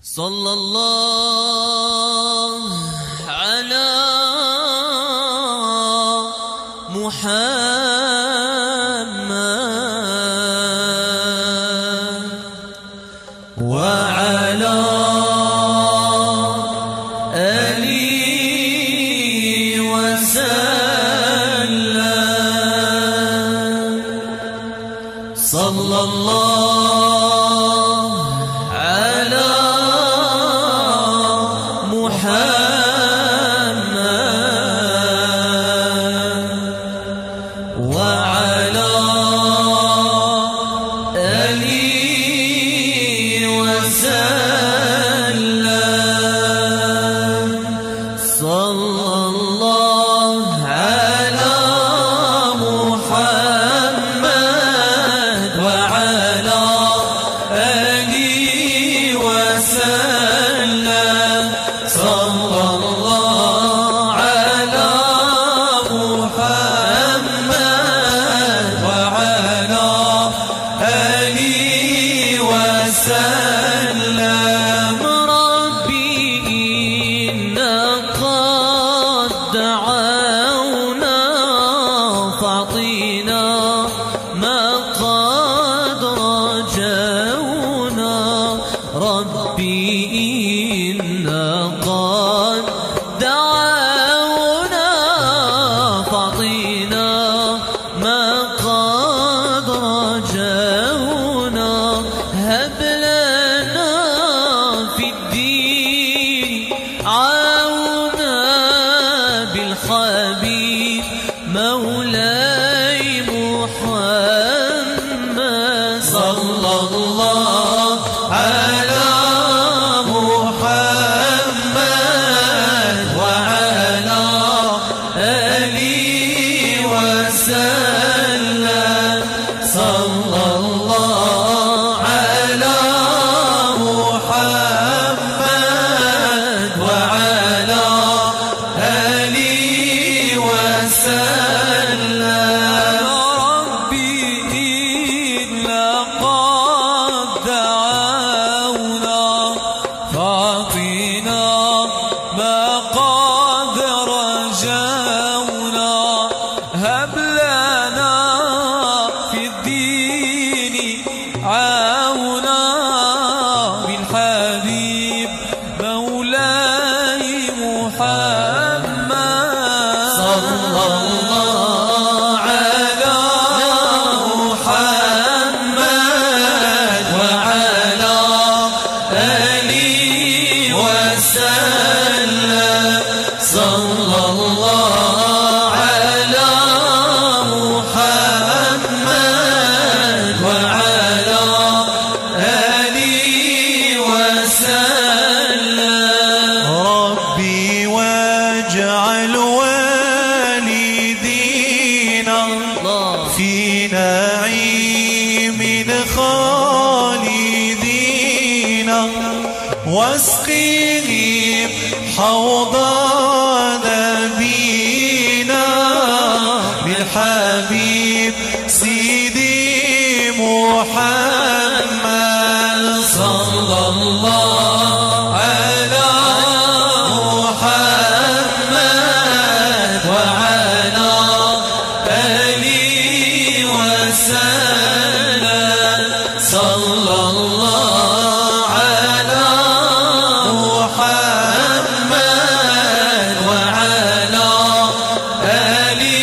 صلى الله على محمد وعلى آله وسلم. صلى الله على محمد وعلى آله وسلم. صلى الله على محمد وعلى آله وسلم. صلى الله على محمد وعلى آله وسلم. ربي إنا قد دعونا فاعطينا ما قد رجونا. ربي إنا قد دعونا فاعطينا ما قد رجونا. هب لنا في الدين عونا بالحبيب مولاي محمد. صلى الله على محمد وعلى آله وسلم. صلى الله على محمد وعلى آله وسلم. ربي إنا قد دعونا فاعطنا ما قد رجونا. هب لنا في الدين عونا بالحبيب مولاي محمد. صلى الله على محمد وعلى آله وسلم. صلى الله على محمد وعلى آله وسلم. ربي واجعل والدينا في نعيم خالدين واسقهم حوض نبينا بالحبيب سيدي محمد. صلى الله على محمد وعلى آله وسلم. صلى الله على محمد وعلى آله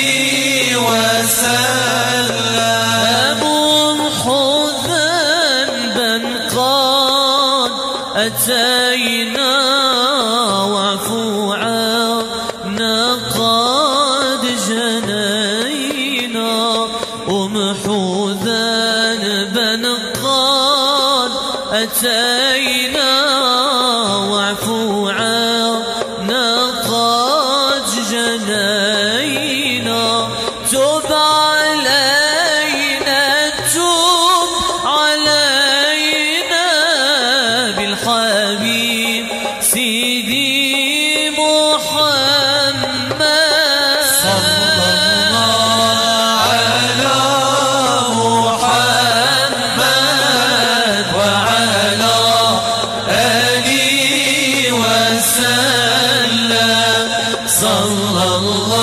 وسلم. ممحوذا ذنبا قد أتينا وعفو عنا قد جنينا. ومحو ذنبا قد أتينا وعفو عنا قد جنينا. تب علينا تب علينا بالحبيب صلى الله